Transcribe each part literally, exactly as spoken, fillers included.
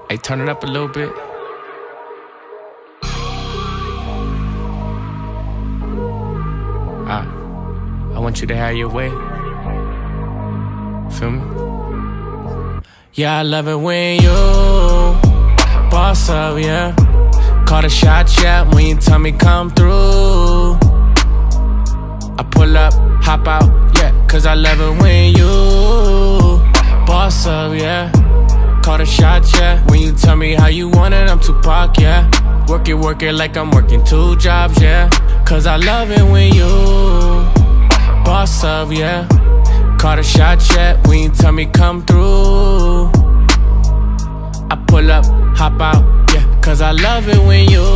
Hey, turn it up a little bit. Ah, I want you to have your way. Feel me? Yeah, I love it when you boss up, yeah. Call the shot, yeah, when you tell me come through. I pull up, hop out, yeah, cause I love it when you boss up, yeah. Call the shot, yeah, when you tell me how you want it, I'm Tupac, yeah. Work it, work it like I'm working two jobs, yeah. Cause I love it when you boss up, yeah. Call the shot, yeah, when you tell me come through. I pull up, hop out, yeah, cause I love it when you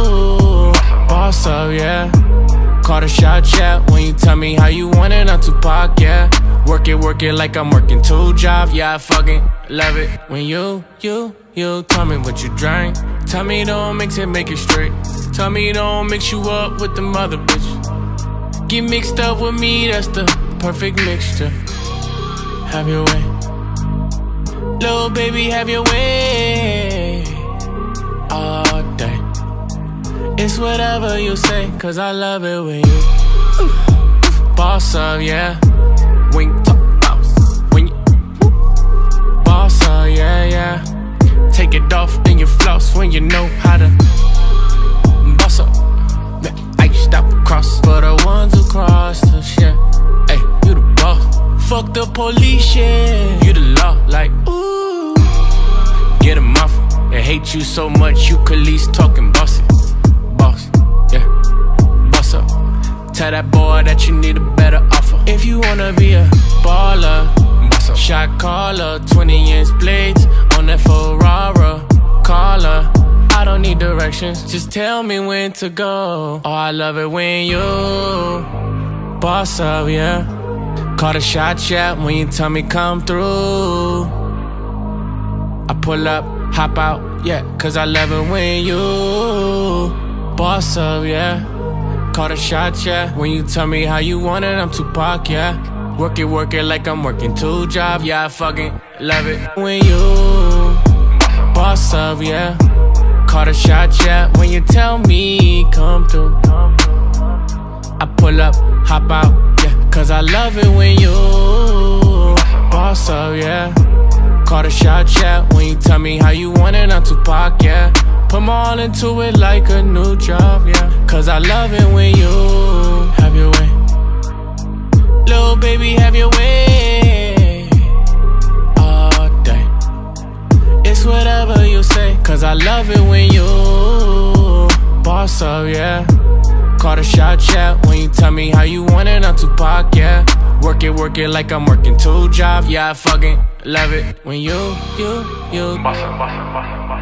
boss up, yeah. Call the shot, yeah, when you tell me how you want it, I'm Tupac, yeah. Work it, work it like I'm working two jobs, yeah, I fucking love it. When you, you, you tell me what you drink. Tell me don't mix it, make it straight. Tell me don't mix you up with the mother bitch. Get mixed up with me, that's the perfect mixture. Have your way, little baby, have your way. All day, it's whatever you say, cause I love it when you boss up, yeah. When you talk boss, when you boss up, yeah, yeah. Take it off and you floss when you know how to boss up. I stop across for the ones who cross the shit. Hey, you the boss. Fuck the police, yeah. You the law, like, ooh. Get them off. They hate you so much, you could least talking bossy. Boss, yeah. Boss up. Tell that boy that you need a better offer. If you wanna be a baller, boss up. Shot caller, twenty inch blades on that Ferrari. Caller, I don't need directions, just tell me when to go. Oh, I love it when you boss up, yeah. Call the shot, yeah, when you tell me come through. I pull up, hop out, yeah, cause I love it when you boss up, yeah. Call the shot, yeah, when you tell me how you want it, I'm Tupac, yeah. Work it, work it like I'm working two jobs, yeah, I fucking love it when you boss up, yeah. Call the shot, yeah, when you tell me come through. I pull up, hop out, yeah, cause I love it when you boss up, yeah. Call the shot, yeah, when you tell me how you want it, I'm Tupac, yeah. Put my all into it like a new job, yeah. Cause I love it when you have your way. Little baby, have your way. All day, it's whatever you say, cause I love it when you boss up, yeah. Call the shot, yeah, when you tell me how you want it, I'm Tupac, yeah. Work it, work it like I'm working two jobs, yeah, I fucking love it when you, you, you boss up, boss up, boss up.